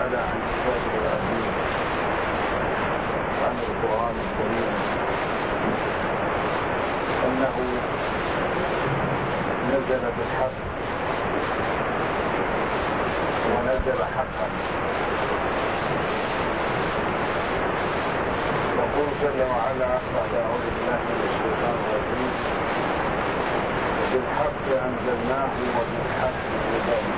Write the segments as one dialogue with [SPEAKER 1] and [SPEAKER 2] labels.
[SPEAKER 1] وعلا عن كتابه العزيز عن القرآن الكريم أنه نزل بالحق ونزل حقا. يقول جل وعلا بعد أعوذ بالله من الشيطان الرجيم: بالحق أنزلناه وبالحق نزل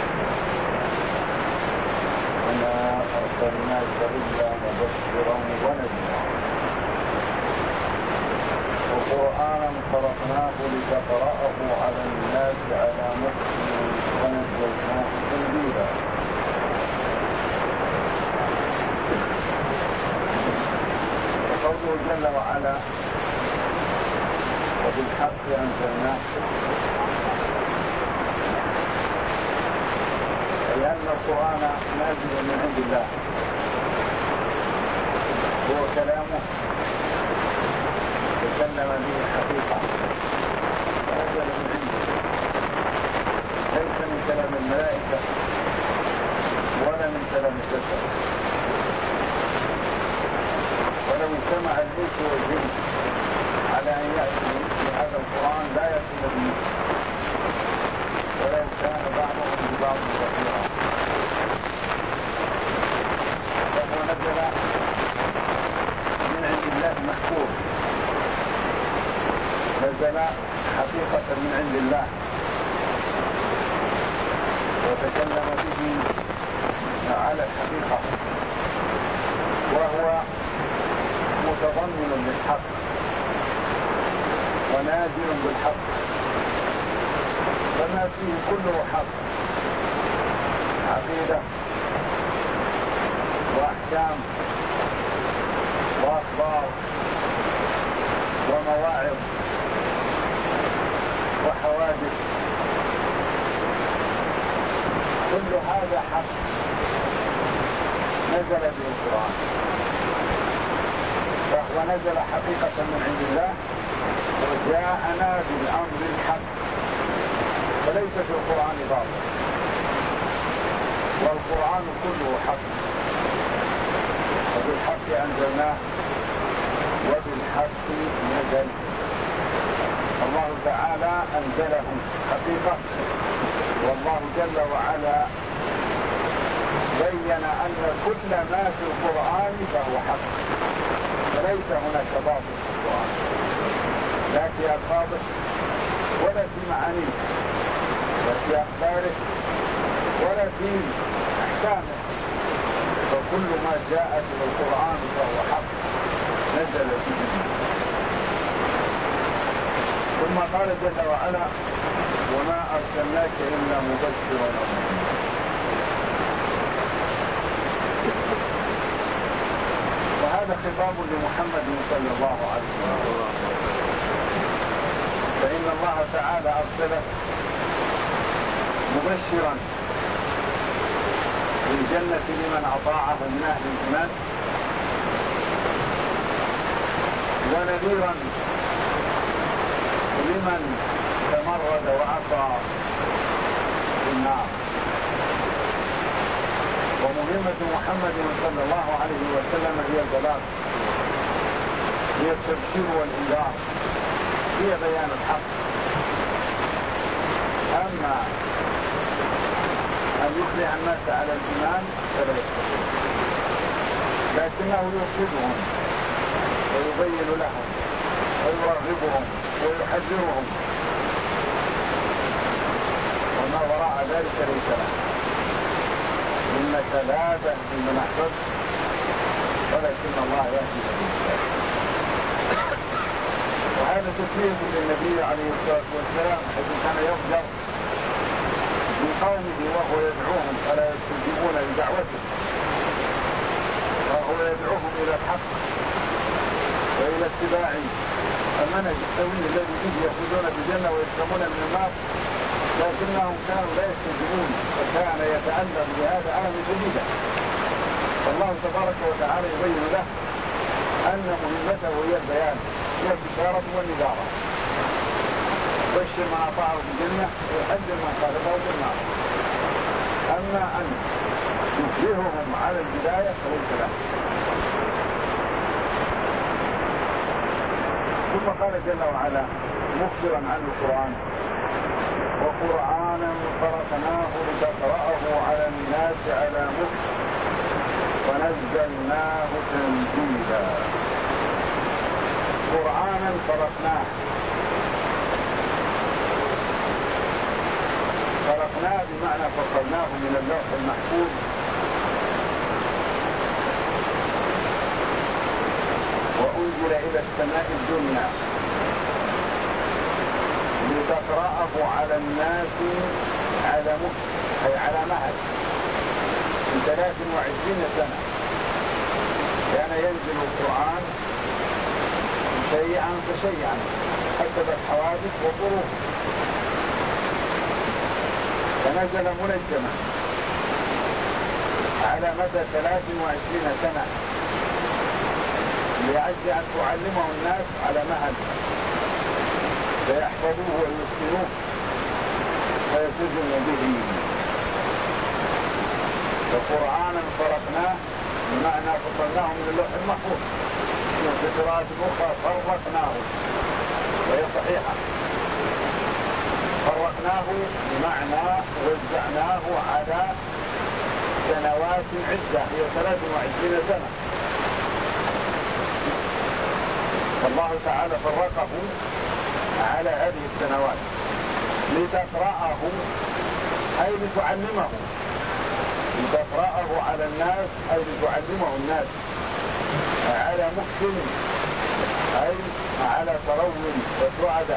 [SPEAKER 1] وما أرسلناك إلا مبشرا ونذيرا وقرآنا فرقناه لتقرأه على الناس على مكث ونزلناه تنزيلا. وقوله جل وعلا وبالحق أنزلناه، لأن القرآن نازل من عند الله، هو كلامه تكلم به الحقيقة، نزل من عنده، ليس من كلام الملائكة ولا من كلام البشر. ولو اجتمع الإنس والجن على أن يأتوا بهذا القرآن لا يأتون به ولو كان بعضهم ببعض ظهيرا. فهو نزل من عند الله محفوظ، نزل حقيقة من عند الله وتكلم به على الحقيقة، وهو متضمن للحق ونازل بالحق، فما فيه كله حق: عقيدة وأحكام وأخبار ومواعظ وحوادث، كل هذا حق نزل به القرآن. فهو نزل حقيقة من عند الله وجاءنا بالأمر الحق، فليس في القرآن باطل، والقرآن كله حق. وبالحق أنزلناه وبالحق نزل. الله تعالى أنزله حقيقة، والله جل وعلا بين أن كل ما في القرآن فهو حق، فليس هناك باطل في القرآن، لا في ألفاظه ولا في معانيه ولا في أخباره ولا في أحكامه، فكل ما جاء في القرآن فهو حق نزل به. ثم قال جل وعلا: وما أرسلناك إلا مبشرا ونذيرا. وهذا خطاب لمحمد صلى الله عليه وسلم، فإن الله تعالى أرسله مبشرا بالجنة لمن أطاعه من أهل الإيمان، ونذيرا لمن تمرد وعصى في النار. ومهمة محمد صلى الله عليه وسلم هي البلاغ، هي التبشير والإنذار، هي بيان الحق. أما أن يخلع الناس على الإيمان فلا يستطيع، لكنه يرشدهم ويبين لهم ويرغبهم ويحذرهم، وما وراء ذلك ليس له. إنك لا تهدي من أحببت ولكن الله يهدي من يشاء. وهذا تكليف للنبي عليه الصلاة والسلام، حيث كان يفجر من قومه وهو يدعوهم فلا يستجيبون لدعوته، وهو يدعوهم إلى الحق وإلى اتباع المنهج السوي الذي به يخرجون بالجنة ويسلمون من النار، لكنهم كانوا لا يستجيبون، فكان يتألم بهذا ألم شديدا. فالله تبارك وتعالى يبين له أن مهمته هي البيان، هي البشارة والنذارة، بشر من أطاعه بالجنة ويحذر من خالفه بالنار. أما أن يجبرهم على البداية فهو الكلام. ثم قال جل وعلا مخبرا عن القرآن: وقرآنا فرقناه لتقرأه على الناس على مكث ونزلناه تنزيلا. قرآنا فرقناه بمعنى فصلناه من اللوح المحفوظ وأنزل إلى السماء الدنيا لتقرأه على الناس على مكث، أي على مهد، من 23 سنة كان ينزل القرآن شيئا فشيئا حسب الحوادث والظروف، فنزل منجما على مدى 23 سنة لأجل أن تعلمه الناس على مهد فيحفظوه ويسكنوه فيلتزموا به. وقرآنا فرقناه بمعنى فصلناه من اللوح المحفوظ، وفي قراءة أخرى فرقناه وهي صحيحة. فرقناه بمعنى وزعناه على سنوات عدة هي 23 سنة. فالله تعالى فرقه على هذه السنوات لتقرأه أي لتعلمه، لتقرأه على الناس أي لتعلمه الناس على مكث أي على ترو وسعدة،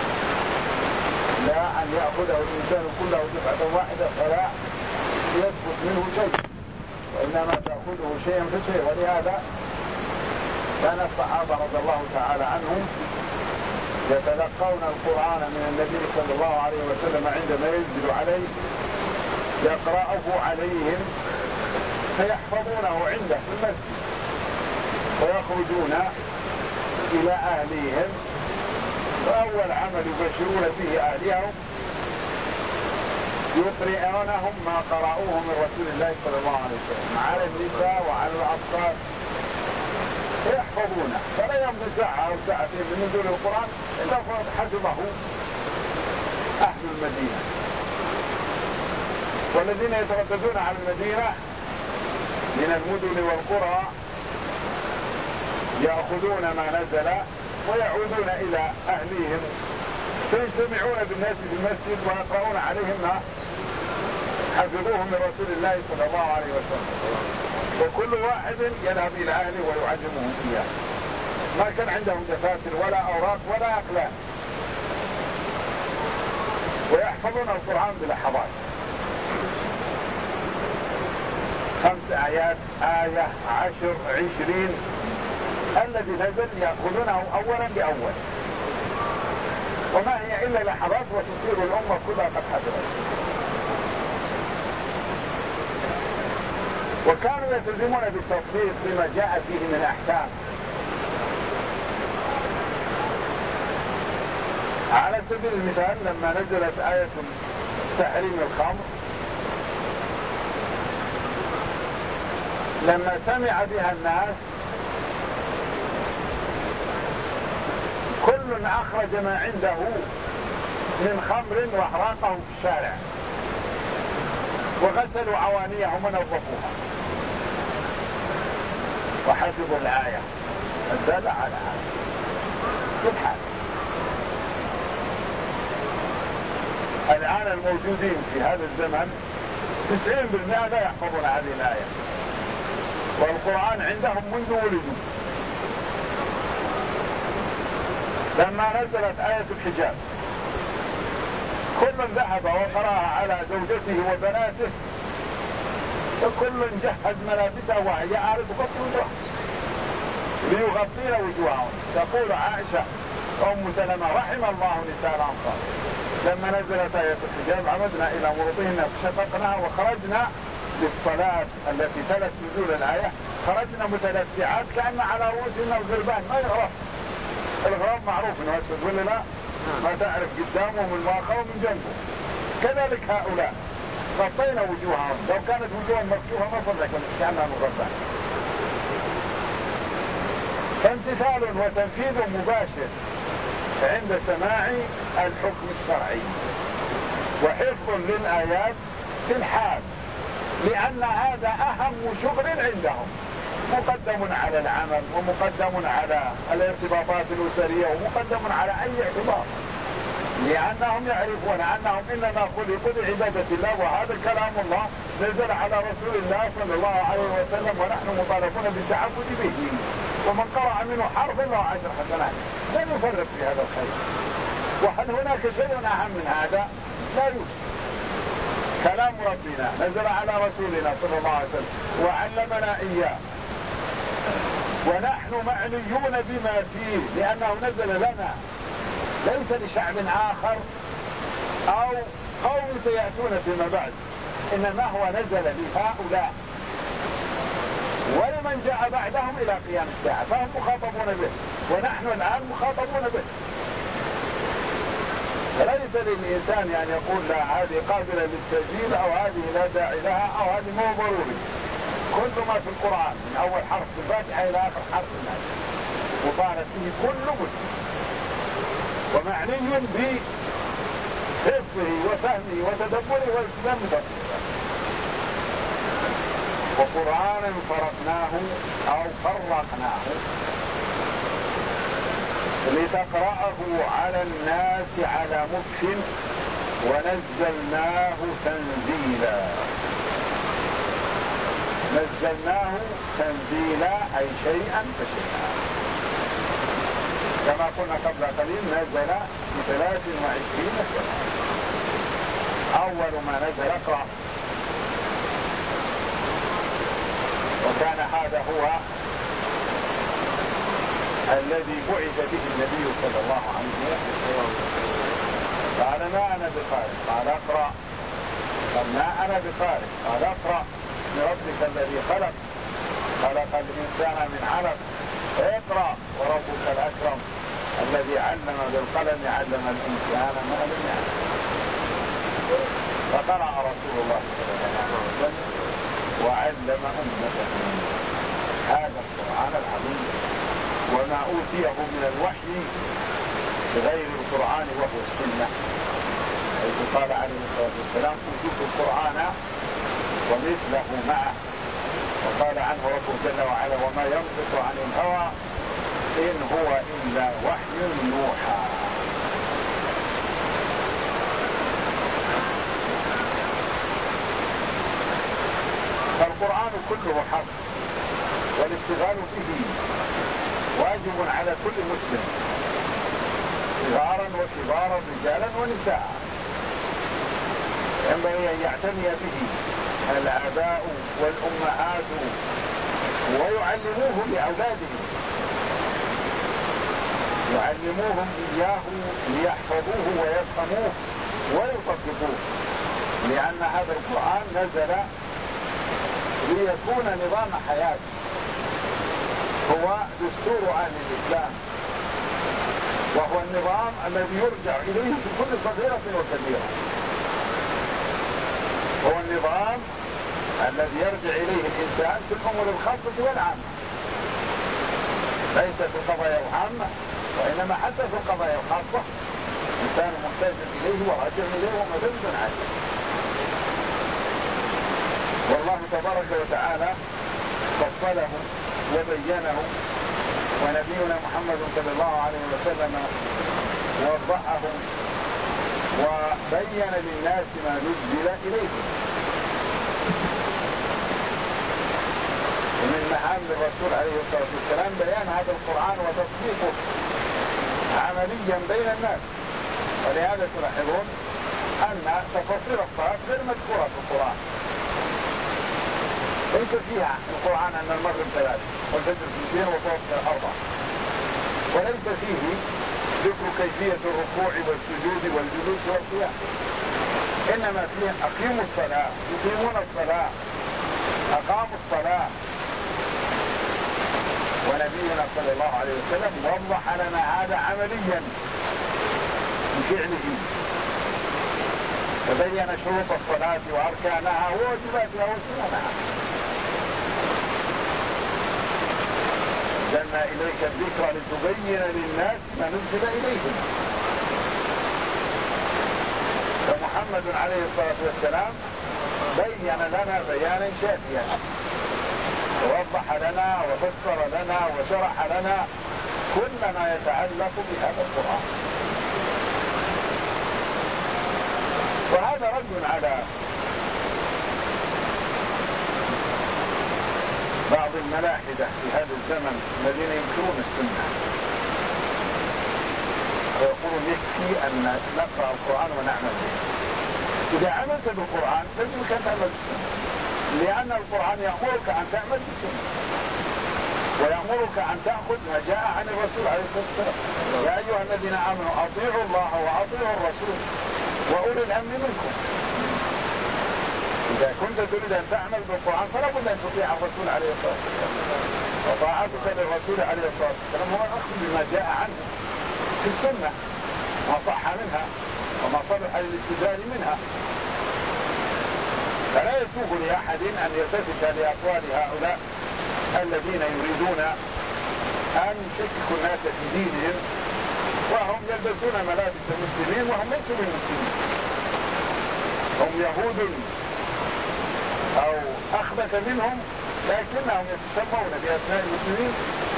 [SPEAKER 1] لا أن يأخذه الإنسان كله دفعة واحدة فلا يثبت منه شيء، وإنما تأخذه شيئا فشيء. ولهذا كان الصحابة رضي الله تعالى عنهم يتلقون القرآن من النبي صلى الله عليه وسلم عندما ينزل عليه يقرأه عليهم فيحفظونه عنده في المسجد ويخرجون إلى أهليهم، وأول عمل يبشرون به أهليهم يقرئونهم ما قرأوه من رسول الله صلى الله عليه وسلم على النساء وعلى الأطفال يحفظونه. فلا يمضي ساعة أو ساعتين من نزول القرآن إلا قد حفظه أهل المدينة، والذين يترددون على المدينة من المدن والقرى يأخذون ما نزل ويعودون إلى أهليهم فيجتمعون بالناس في المسجد ويقرؤون عليهم ما حفظوه من رسول الله صلى الله عليه وسلم، وكل واحد يذهب إلى أهله ويعلمهم إياه. ما كان عندهم دفاتر ولا أوراق ولا أقلام، ويحفظون القرآن بلحظات. 5 آيات، آية، 10، 20 الذي نزل يأخذونه أولا بأول، وما هي إلا لحظات وتصير الأمة كلها قد حفظت. وكانوا يلتزمون بالتطبيق بما جاء فيه من أحكام. على سبيل المثال لما نزلت آية تحريم الخمر، لما سمع بها الناس كل أخرج ما عنده من خمر وأحراقه في الشارع وغسلوا عوانيهم ونظفوها وحفظوا الآية الدالة على هذا. سبحان الآن الموجودين في هذا الزمن 90% لا يحفظون هذه الآية، والقرآن عندهم منذ ولدوا. لما نزلت آية الحجاب كل ذهب وقرأها على زوجته وبناته، وكل جهز ملابسه وهي عارض غطي وجهه ليغطين وجوههم. تقول عائشة أم سلمة رحم الله نساء الأنصار لما نزلت آية الحجاب عمدنا إلى مرضهن فشققناها وخرجنا للصلاة التي تلت نزول الآية، خرجنا متلفعات كأن على رؤوسنا الغربان ما يعرف. الغراب معروف انه اسود ولا لا؟ ما تعرف قدامه من واقعه ومن جنبه. كذلك هؤلاء غطينا وجوههم، لو كانت وجوههم مفتوحة ما صلى كأنها مغطاة. فامتثال وتنفيذ مباشر عند سماع الحكم الشرعي، وحفظ للآيات في الحال، لأن هذا أهم شغل عندهم، مقدم على العمل ومقدم على الارتباطات الأسرية ومقدم على أي ارتباط، لأنهم يعرفون أنهم إنما خلقوا لعبادة الله، وهذا كلام الله نزل على رسول الله صلى الله عليه وسلم، ونحن مطالبون بالتعبد به، ومن قرأ منه حرفا له 10 حسنات، لا نفرق في هذا الخير. وهل هناك شيء أهم من هذا؟ لا يوجد. كلام ربنا نزل على رسولنا صلى الله عليه وسلم وعلمنا إياه، ونحن معنيون بما فيه لأنه نزل لنا، ليس لشعب آخر أو قوم سيأتون فيما بعد، إنما هو نزل لهؤلاء ولمن جاء بعدهم إلى قيام الساعة، فهم مخاطبون به ونحن الآن مخاطبون به. فليس للإنسان يعني يقول لا هذه قابلة للتسجيل أو هذه لا داعي لها أو هذه مو ضروري. كل ما في القرآن من أول حرف في الفاتحة إلى آخر حرف الناس وطالت فيه كل مسلم، ومعني بحفظه وفهمه وتدبره والالتزام بتطبيقه. وقرآنا فرقناه أو فرقناه لتقرأه على الناس على مكث ونزلناه تنزيلا. نزلناه تنزيلا أي شيئا فشيئا، كما قلنا قبل قليل نزل في 23 سنة. أول ما نزل اقرأ، وكان هذا هو الذي بعث به النبي صلى الله عليه وسلم. قال ما أنا بقارئ، قال اقرأ. قال ما أنا بقارئ، قال اقرأ بربك الذي خلق الإنسان من علق، اقرأ وربك الأكرم الذي علم بالقلم علم الإنسان ما لم يعلم. فقرأ رسول الله صلى الله عليه وسلم وعلم أمته هذا القرآن العظيم وما أوتيه من الوحي غير القرآن وهو السنة، حيث قال عليه الصلاة والسلام أوتيت القرآن ومثله معه. وقال عنه ربه جل وعلا وما ينطق عن الهوى إن هو إلا وحي يوحى. فالقرآن كله حق، والاشتغال به واجب على كل مسلم، صغارا وكبارا رجالا ونساء. ينبغي أن يعتني به الآباء والأمهات ويعلموه لأولادهم، يعلموهم إياه ليحفظوه ويفهموه ويطبقوه، لأن هذا القرآن نزل ليكون نظام حياة، هو دستور أهل الإسلام، وهو النظام الذي يرجع إليه في كل صغيرة وكبيرة. هو النظام الذي يرجع إليه الإنسان في الأمور الخاصة والعامة، ليس في القضايا العامة وإنما حتى في القضايا الخاصة الإنسان محتاج إليه وراجع إليه ومدد عليه. والله تبارك وتعالى فصله وبينه، ونبينا محمد صلى الله عليه وسلم وضحه وبين للناس ما نزل إليهم. ومن مهام الرسول عليه الصلاة والسلام بيان هذا القرآن وتطبيقه عمليا بين الناس. ولهذا تلاحظون أن تفاصيل الصلاة غير مذكورة في القرآن، ليس فيها القرآن أن المغرب 3 والفجر 2 والظهر 4، وليس فيه ذكر كيفية الركوع والسجود والجلوس والقيام، إنما فيه أقيموا الصلاة، يقيمون الصلاة، أقاموا الصلاة. ونبينا صلى الله عليه وسلم وضح لنا هذا عمليا بفعله، فبين شروط الصلاة وأركانها وواجباتها وسننها. أنزلنا إليك الذكر لتبين للناس ما نزل إليهم. فمحمد عليه الصلاة والسلام بين لنا بيانا شافيا، ووضح لنا وفسر لنا وشرح لنا كل ما يتعلق بهذا القرآن. وهذا رد على بعض الملاحدة في هذا الزمن الذين ينكرون السنة ويقولون يكفي أن نقرأ القرآن ونعمل به. إذا عملت بالقرآن لازمك أن تعمل بالسنة، لأن القرآن يأمرك أن تعمل بالسنة ويأمرك أن تأخذ ما جاء عن الرسول عليه الصلاة والسلام. يا أيها الذين آمنوا أطيعوا الله وأطيعوا الرسول وأولي الأمر منكم. إذا كنت تريد أن تعمل بالقرآن فلا بد أن تطيع الرسول عليه الصلاة والسلام، وطاعتك للرسول عليه الصلاة والسلام هو الأخذ بما جاء عنه في السنة، ما صح منها وما صلح للاستدلال منها. فلا يسوغ لأحد أن يلتفت لأقوال هؤلاء الذين يريدون أن يشككوا الناس في دينهم وهم يلبسون ملابس المسلمين وهم ليسوا من المسلمين، هم يهود أو أخبث منهم، لكنهم يتسمون بأسماء المسلمين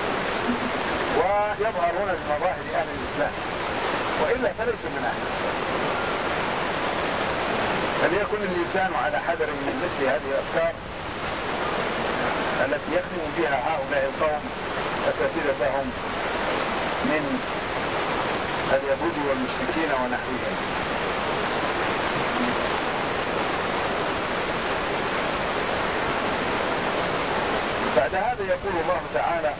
[SPEAKER 1] ويظهرون بمظاهر أهل الإسلام، وإلا فليسوا من أهل الإسلام. فليكن الإنسان على حذر من مثل هذه الأفكار التي يخدم بها هؤلاء القوم أساتذتهم من اليهود والمشركين ونحوهم. بعد هذا يقول الله تعالى: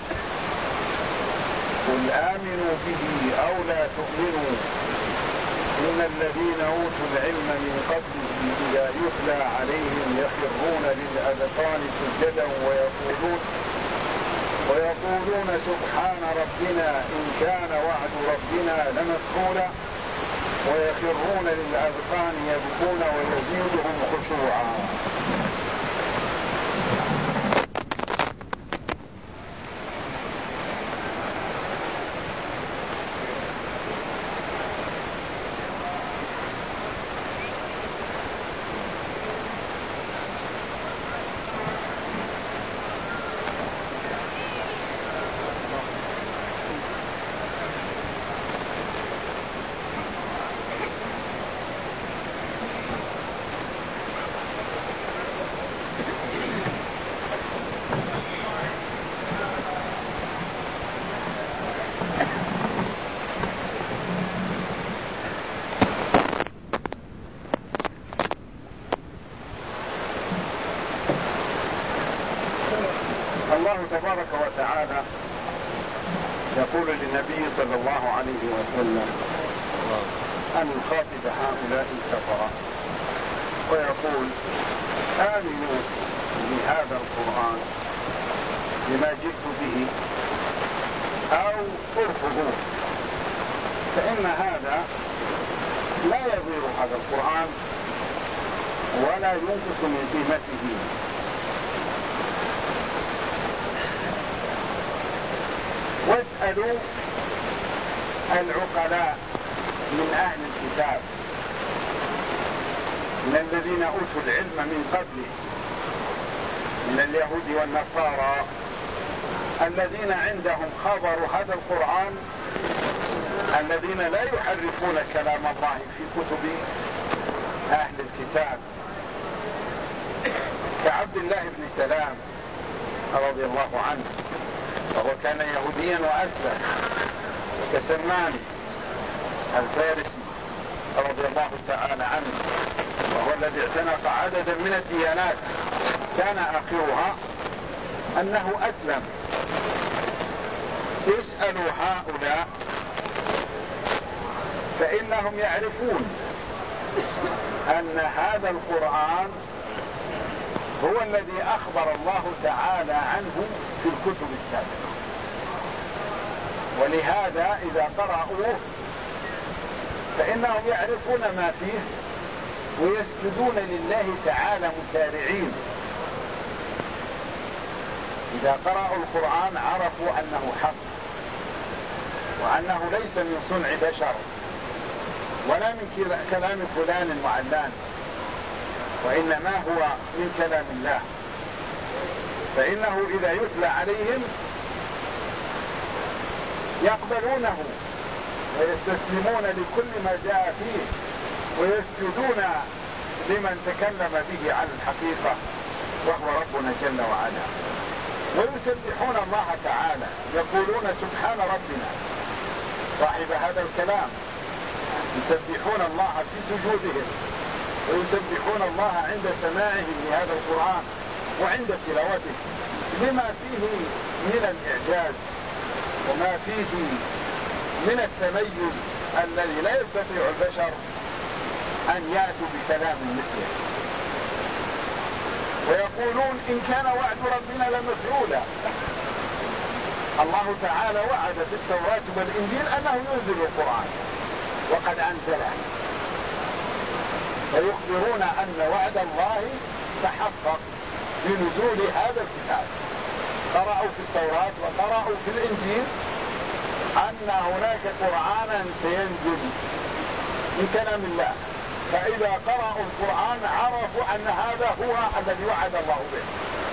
[SPEAKER 1] قل آمنوا به أو لا تؤمنوا إن الذين أوتوا العلم من قبله إذا يتلى عليهم يخرون للأذقان سجدا ويقولون سبحان ربنا إن كان وعد ربنا لمفعولا ويخرون للأذقان يبكون ويزيدهم خشوعا. الله تبارك وتعالى يقول للنبي صلى الله عليه وسلم أن يخاطب هؤلاء الكفرة ويقول: آمنوا بهذا القرآن بما جئت به أو ارفضوه، فإن هذا لا يضير هذا القرآن ولا ينقص من قيمته. واسألوا العقلاء من أهل الكتاب من الذين أوتوا العلم من قبله من اليهود والنصارى الذين عندهم خبر هذا القرآن، الذين لا يحرفون كلام الله في كتب أهل الكتاب، كعبد الله بن سلام رضي الله عنه وهو كان يهوديا وأسلم، كسلمان الفارسي رضي الله تعالى عنه وهو الذي اعتنق عددا من الديانات كان آخرها أنه أسلم. اسألوا هؤلاء فإنهم يعرفون أن هذا القرآن هو الذي أخبر الله تعالى عنه في الكتب السابقة، ولهذا إذا قرأوه فإنهم يعرفون ما فيه ويسجدون لله تعالى مسارعين. إذا قرأوا القرآن عرفوا أنه حق، وأنه ليس من صنع بشر ولا من كلام فلان وعلان، وإنما هو من كلام الله. فإنه إذا يتلى عليهم يقبلونه ويستسلمون لكل ما جاء فيه، ويسجدون لمن تكلم به عن الحقيقة وهو ربنا جل وعلا، ويسبحون الله تعالى، يقولون سبحان ربنا. صاحب هذا الكلام يسبحون الله في سجودهم، ويسبحون الله عند سماعهم لهذا القرآن وعند تلاوته، لما فيه من الإعجاز وما فيه من التميز الذي لا يستطيع البشر أن يأتوا بكلام مثله. ويقولون إن كان وعد ربنا لمفعولا. الله تعالى وعد في التوراة والإنجيل أنه ينزل القرآن وقد أنزله، ويخبرون أن وعد الله تحقق بنزول هذا الكتاب. قرأوا في التوراة وقرأوا في الإنجيل أن هناك قرآنا سينزل من كلام الله، فإذا قرأوا القرآن عرفوا أن هذا هو الذي وعد الله به،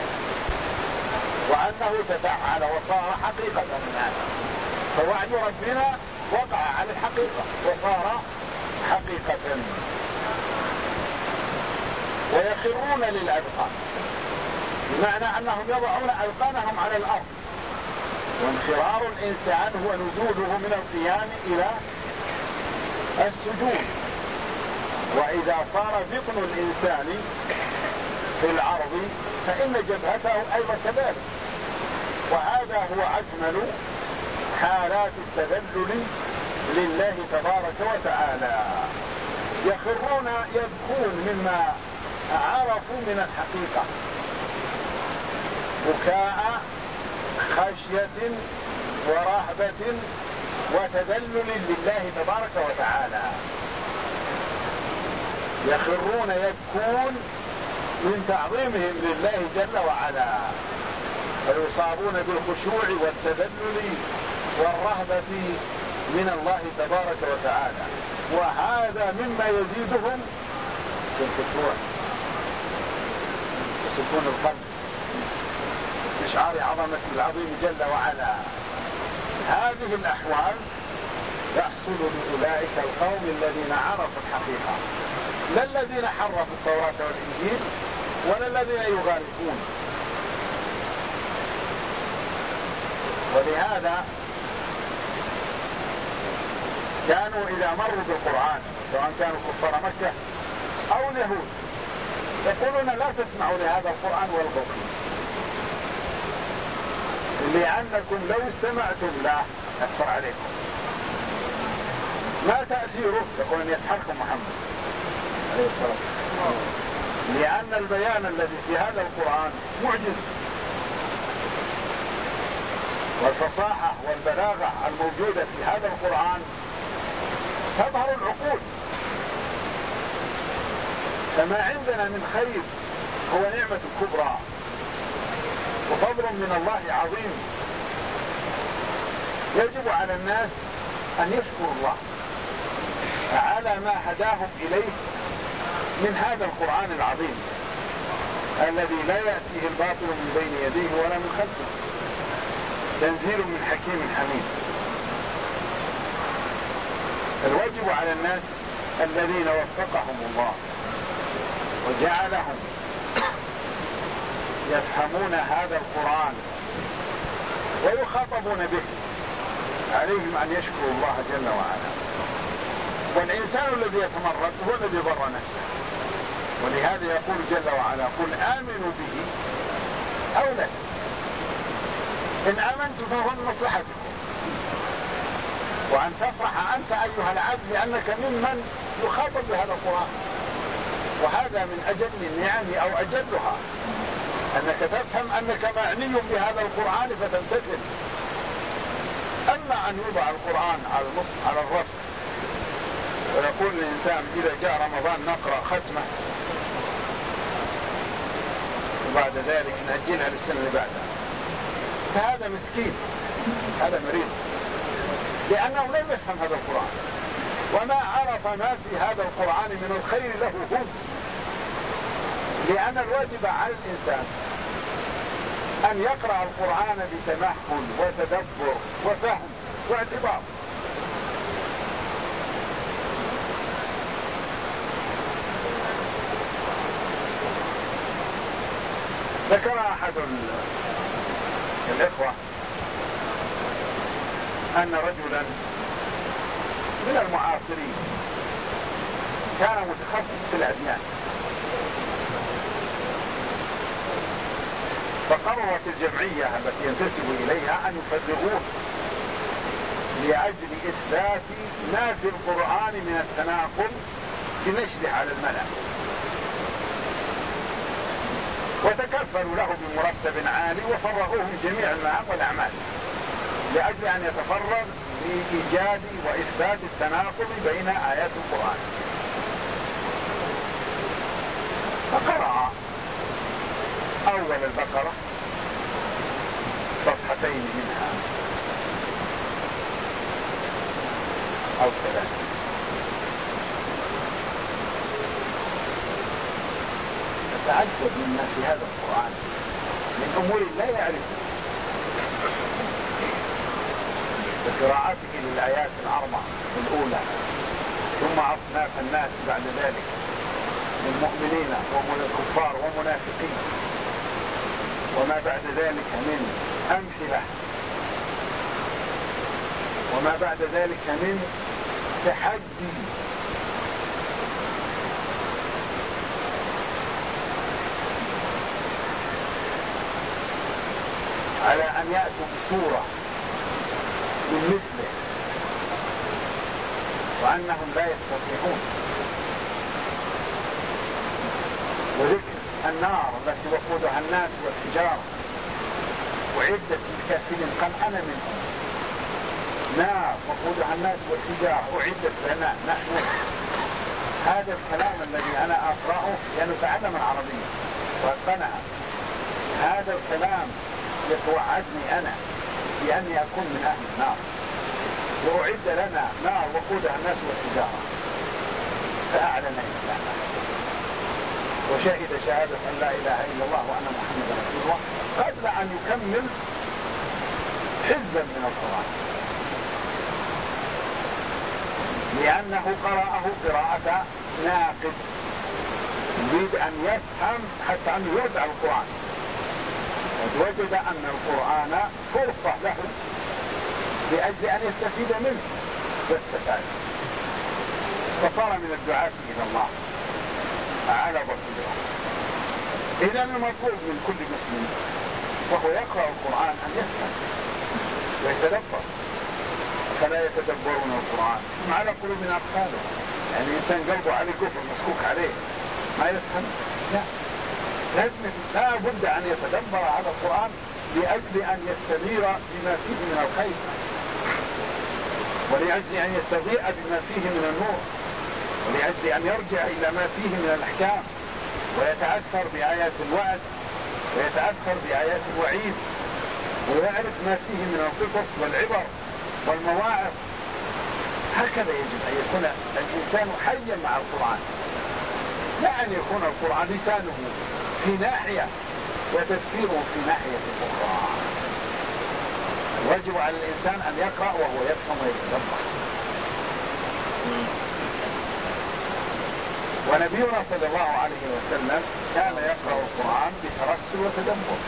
[SPEAKER 1] وأنه تفعل وصار حقيقة من هذا. فوعد ربنا وقع على الحقيقة وصار حقيقة. ويخرون للأذقان، بمعنى أنهم يضعون أذقانهم على الأرض. وانخرار الإنسان هو نزوله من القيام إلى السجود. وإذا صار ذقن الإنسان في العرض فإن جبهته أيضا كذلك. وهذا هو أجمل حالات التذلل لله تبارك وتعالى. يخرون يبكون مما عرفوا من الحقيقة، بكاء خشية ورهبة وتذلل لله تبارك وتعالى. يخرون يبكون من تعظيمهم لله جل وعلا، فيصابون بالخشوع والتذلل والرهبة من الله تبارك وتعالى. وهذا مما يزيدهم في الخشوع وسكون القلب، إشعار عظمة العظيم جل وعلا. هذه الأحوال تحصل لأولئك القوم الذين عرفوا الحقيقة، لا الذين حرفوا التوراة والإنجيل ولا الذين يغالطون. ولهذا كانوا إذا مروا بالقرآن سواء كانوا كفار مكة أو اليهود يقولون لا تسمعوا لهذا القرآن والغوا فيه، لأنكم لو استمعتم له أكثر عليكم. ما تأثيره؟ يقول أن يسحركم محمد عليه الصلاة والسلام، لأن البيان الذي في هذا القرآن معجز، والفصاحة والبلاغة الموجودة في هذا القرآن تظهر العقول. فما عندنا من خير هو نعمة كبرى وفضل من الله عظيم. يجب على الناس أن يشكروا الله على ما هداهم إليه من هذا القرآن العظيم الذي لا يأتيه الباطل من بين يديه ولا من خلفه، تنزيل من حكيم حميد. الواجب على الناس الذين وفقهم الله وجعلهم يفهمون هذا القرآن ويخاطبون به، عليهم أن يشكروا الله جل وعلا. والإنسان الذي يتمرد هو الذي ضر نفسه، ولهذا يقول جل وعلا قل آمنوا به أو لا، إن آمنت فهو من مصلحتكم، وأن تفرح أنت أيها العبد لأنك ممن يخاطب بهذا القرآن. وهذا من أجل النعم أو أجلها، أنك تفهم أنك معني بهذا القرآن فتمتثل. أما أن يوضع القرآن على الرف ويقول الإنسان إذا جاء رمضان نقرأ ختمة وبعد ذلك نأجلها للسنة اللي بعدها، فهذا مسكين، هذا مريض، لأنه لم يفهم هذا القرآن وما عرف ما في هذا القرآن من الخير له هو. لأن الواجب على الإنسان أن يقرأ القرآن بتمهل وتدبر وفهم واعتبار. ذكر أحد الإخوة أن رجلا من المعاصرين كان متخصص في الأديان، فقررت الجمعية التي ينتسب إليها أن يفرغوه لأجل إثبات ما في القرآن من التناقض بنشره على الملأ، وتكفلوا له بمرتب عالي وفرغوه من جميع المهام والأعمال لأجل أن يتفرغ لإيجاد وإثبات التناقض بين آيات القرآن. فقرأ أول البقرة صفحتين منها أو ثلاثة، فتعجب مما في هذا القرآن من أمور لا يعرفها، بقراءته للآيات الأربع الأولى ثم أصناف الناس بعد ذلك من مؤمنين ومن الكفار ومنافقين، وما بعد ذلك من أمثلة، وما بعد ذلك من تحدي، على أن يأتوا بسورة من مثله وأنهم لا يستطيعون. وذكر النار التي وقودها الناس والحجارة وعدة الكافرين قال أنا منهم، نار وقودها الناس والحجارة أعدت لنا نحن. هذا الكلام الذي أنا أقرأه لأنه تعلم العربية وأتقنها، هذا الكلام يتوعدني أنا بأني أكون من أهل النار، وأعد لنا نار وقودها الناس والحجارة، فأعلن إسلامه وشهد شهادة أن لا إله إلا الله وأن محمدا رسول الله قبل أن يكمل حزبا من القرآن، لأنه قرأه قراءة ناقد يريد أن يفهم حتى أن يرجع القرآن، وجد أن القرآن فرصة له لأجل أن يستفيد منه واستفاد، فصار من الدعاة إلى الله على بصيرة. إذا المطلوب من كل مسلم وهو يقرأ القرآن أن يفهم ويتدبر، فلا يتدبرون القرآن هم على قلوبنا أقفاله، يعني الإنسان قلبه عليه كفر مسكوك عليه ما يفهم، لا، لازم لا بد أن يتدبر هذا القرآن لأجل أن يستنير بما فيه من الخير، ولأجل أن يستضيء بما فيه من النور، ولأجل أن يرجع إلى ما فيه من الأحكام ويتأثر بآيات الوعد ويتأثر بآيات الوعيد ويعرف ما فيه من القصص والعبر والمواعظ. هكذا يجب أن يكون الإنسان حيا مع القرآن، لا أن يكون القرآن لسانه في ناحية وتفكيره في ناحية أخرى. الواجب على الإنسان أن يقرأ وهو يفهم ويتدبر. ونبينا صلى الله عليه وسلم كان يقرأ القرآن بترسل وتدبر،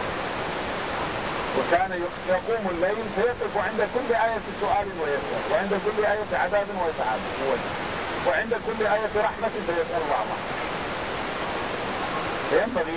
[SPEAKER 1] وكان يقوم الليل فيقف عند كل آية سؤال ويسأل، وعند كل آية عذاب ويتعذب، وعند كل آية رحمة فيسأل الله رحمة. فينبغي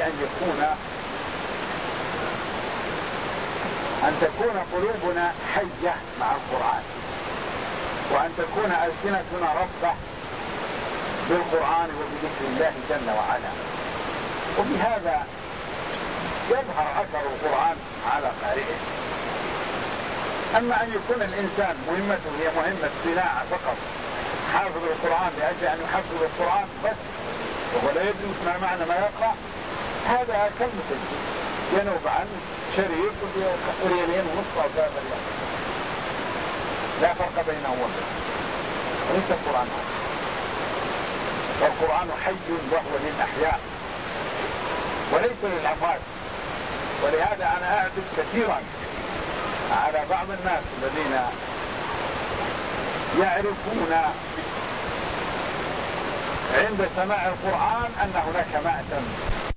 [SPEAKER 1] أن تكون قلوبنا حية مع القرآن، وأن تكون ألسنتنا ربة بالقرآن وبذكر الله جل وعلا، وبهذا يظهر أثر القرآن على قارئه. أما أن يكون الإنسان مهمته هي مهمة صناعة فقط حافظ القرآن لأجل أن يحفظ القرآن بس وهو لا يدرس ما معنى ما يقرأ، هذا كالمسجل ينوب عن شريط ريالين ونصف أو 3 ريال، لا فرق بينه وبينه، وليس القرآن هذا. والقرآن حي وهو للأحياء وليس للأموات. ولهذا أنا أعتب كثيرا على بعض الناس الذين يعرفون عند سماع القرآن أن هناك مأتم